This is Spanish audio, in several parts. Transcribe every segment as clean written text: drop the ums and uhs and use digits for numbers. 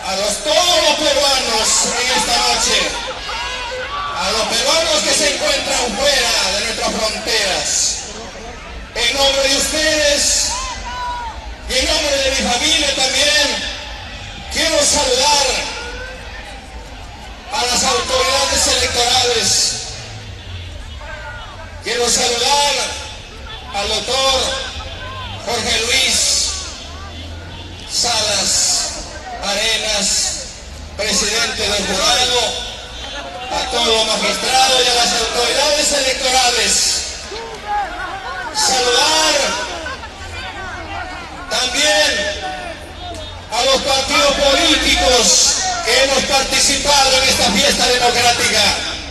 todos los peruanos en esta noche, a los peruanos que se encuentran fuera de nuestras fronteras, en nombre de ustedes y en nombre de mi familia también, quiero saludar a las autoridades electorales. Quiero saludar al doctor Jorge Luis Salas Arenas, presidente del jurado, a todos los magistrados y a las autoridades electorales. Saludar también a los partidos políticos que hemos participado en esta fiesta democrática,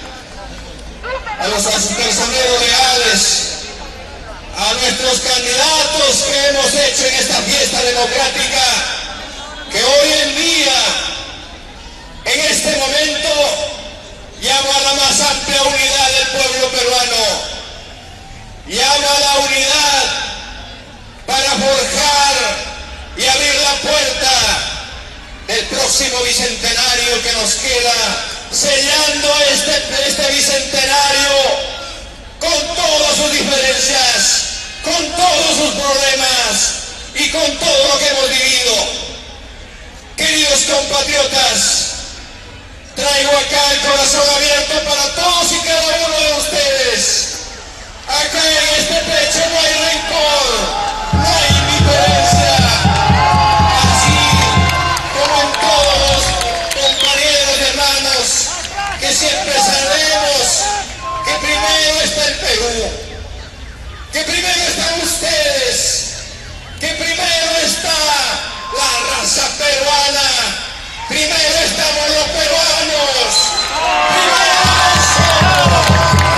a sus personeros leales, a nuestros candidatos que hemos hecho en esta fiesta democrática, que hoy en día, en este momento, llama a la más amplia unidad del pueblo peruano, llama a la unidad para forjar y abrir la puerta del próximo bicentenario que nos queda, sellando este bicentenario con todas sus diferencias, con todos sus problemas y con todo lo que hemos vivido. Queridos compatriotas, traigo acá el corazón abierto para todos y cada uno de ustedes. Acá en este pecho no hay rencor, no hay indiferencia. Así como en todos los compañeros y hermanos que siempre sabemos que primero está el Perú, que primero están ustedes, que primero está la raza peruana, primero estamos los peruanos, primero nosotros.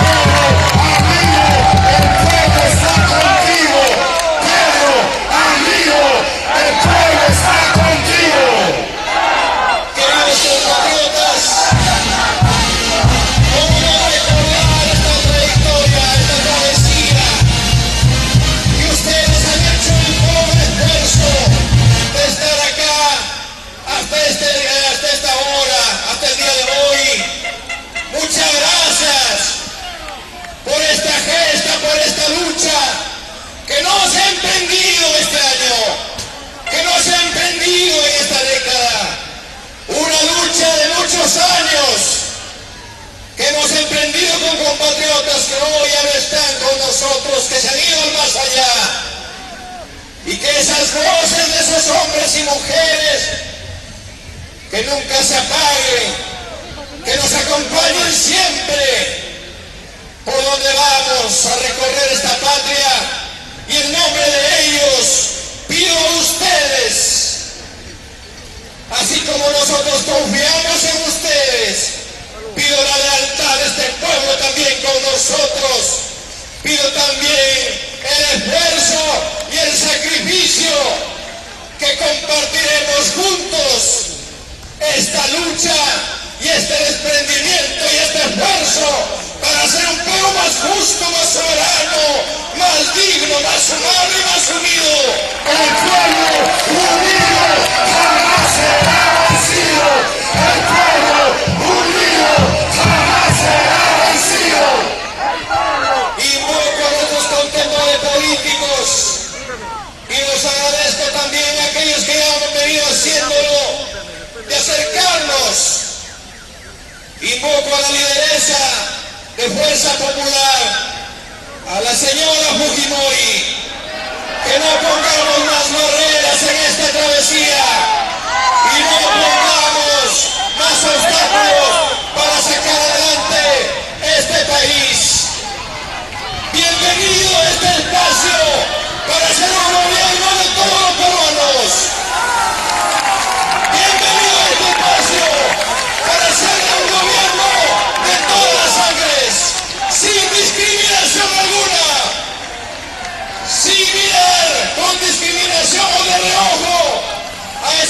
El pueblo está contigo, Pedro, amigo, el pueblo está contigo. Queridos compatriotas, ¿cómo no recordar esta trayectoria, esta travesía? Que ustedes han hecho un pobre esfuerzo de estar acá hasta esta hora, hasta el día de hoy. Muchas gracias por esta gesta, por esta lucha que no se ha emprendido este año, que no se ha emprendido en esta década. Una lucha de muchos años que hemos emprendido con compatriotas que hoy ya no están con nosotros, que se han ido al más allá. Y que esas voces de esos hombres y mujeres que nunca se apaguen, que nos acompañen siempre por donde vamos a recorrer esta patria, y en nombre de ellos pido a ustedes, así como nosotros confiamos en ustedes, pido la lealtad de este pueblo también con nosotros, pido también el esfuerzo y el sacrificio que compartiremos juntos esta lucha y este desprendimiento y este esfuerzo para hacer un Perú más justo, más soberano, más digno, más humano y más unido. El pueblo unido jamás será vencido. El pueblo unido jamás será vencido. Invoco a nuestros contendores políticos y los agradezco también a aquellos que ya han venido haciéndolo, de acercarnos. Invoco a la lideresa de Fuerza Popular, a la señora Fujimori, que no pongamos más barreras en esta travesía y no pongamos más obstáculos para sacar adelante este país. Bienvenido a este espacio para hacer un gobierno de todos los peruanos. Bienvenido a este espacio para hacer un gobierno de todas las sangres, sin discriminación alguna, sin mirar con discriminación o de reojo a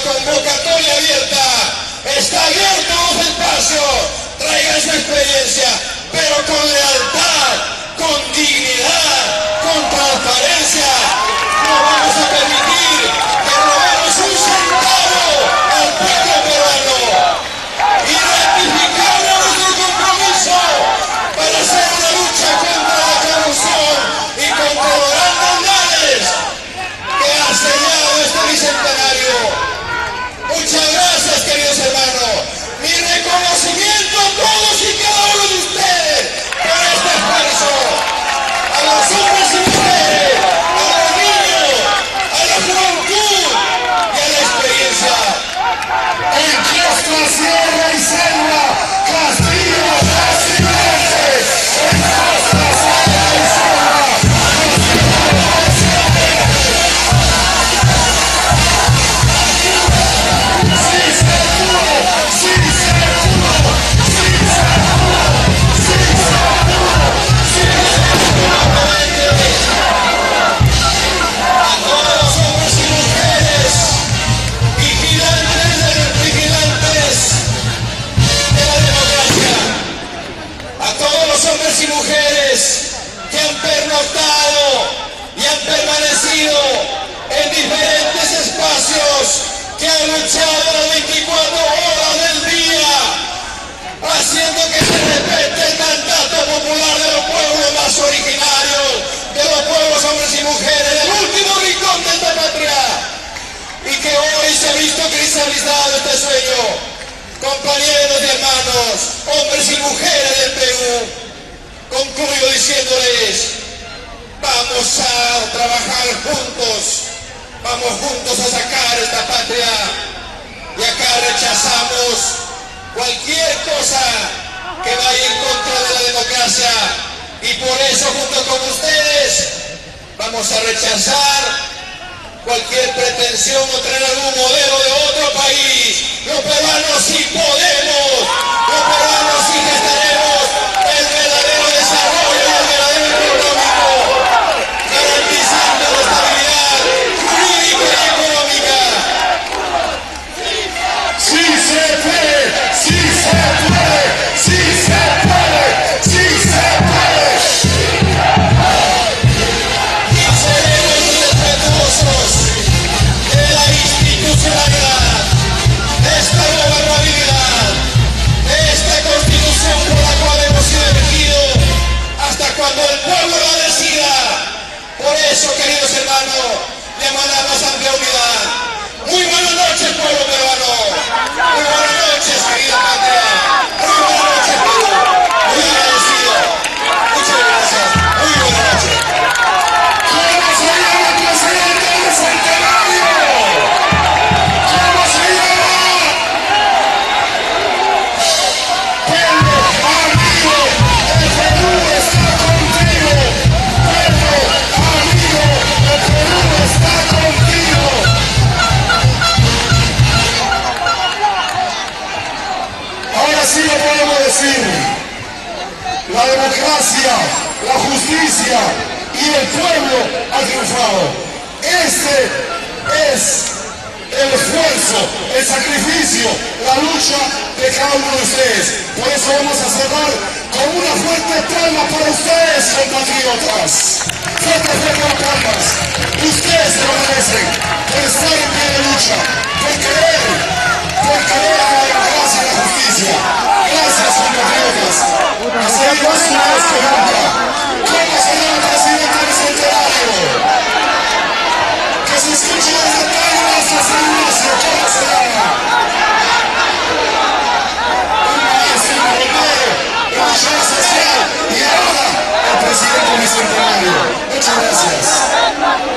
convocatoria abierta. Está abierto los espacios. Traigan su experiencia, pero con lealtad, con dignidad, con transparencia. No vamos a permitir que robemos un centavo al pueblo peruano. Y ratificamos nuestro compromiso para hacer una lucha contra la corrupción y contra los grandes males que ha sellado este bicentenario. Muchas gracias, queridos hermanos. Mi reconocimiento a todos y cada uno de ustedes por este esfuerzo. A los hombres y mujeres, a los niños, a la juventud y a la experiencia. En costa, sierra y selva, Castillo presidente. En costa, sierra y selva, sí se pudo, sí se pudo, sí se pudo, sí se pudo, sí se pudo. A todos los hombres y mujeres, vigilantes de la democracia, a todos los hombres y mujeres que han pernoctado y han permanecido en diferentes espacios, que han luchado las 24 horas del día, haciendo que se respete el mandato popular de los pueblos más originarios, de los pueblos hombres y mujeres, del último rincón de esta patria, y que hoy se ha visto cristalizado este sueño. Compañeros y hermanos, hombres y mujeres del Perú, concluyo diciéndoles, vamos a trabajar juntos, vamos juntos a sacar esta patria, y acá rechazamos cualquier cosa que vaya en contra de la democracia, y por eso junto con ustedes vamos a rechazar cualquier pretensión o traer algún modelo de otro país. Los peruanos sí podemos, los peruanos sí gestaremos el verdadero desarrollo y el verdadero económico, garantizando la estabilidad jurídica y económica. Sí se puede, sí se puede, sí se puede, sí se puede. Y seremos respetuosos de la institucionalidad, de esta gobernabilidad, de esta constitución por la cual hemos sido elegidos, hasta cuando el pueblo la decida. Por eso, queridos hermanos, llamamos a más amplia unidad. Muy buenas noches, pueblo peruano. Muy buenas noches, querida patria. Muy buenas noches, Perú. Muy agradecido. Muchas gracias. Muy buenas noches. ¿Cómo se llama el presidente del centenario? ¿Cómo se llama? Pueblo amigo, el Perú está contigo. Pueblo amigo, el Perú está contigo. Ahora sí lo podemos decir. La democracia, la justicia y el pueblo ha triunfado. Este es el esfuerzo, el sacrificio, la lucha de cada uno de ustedes. Por eso vamos a cerrar con una fuerte palma para ustedes, compatriotas. Fuerte palmas. Ustedes se lo merecen por estar en pie de lucha.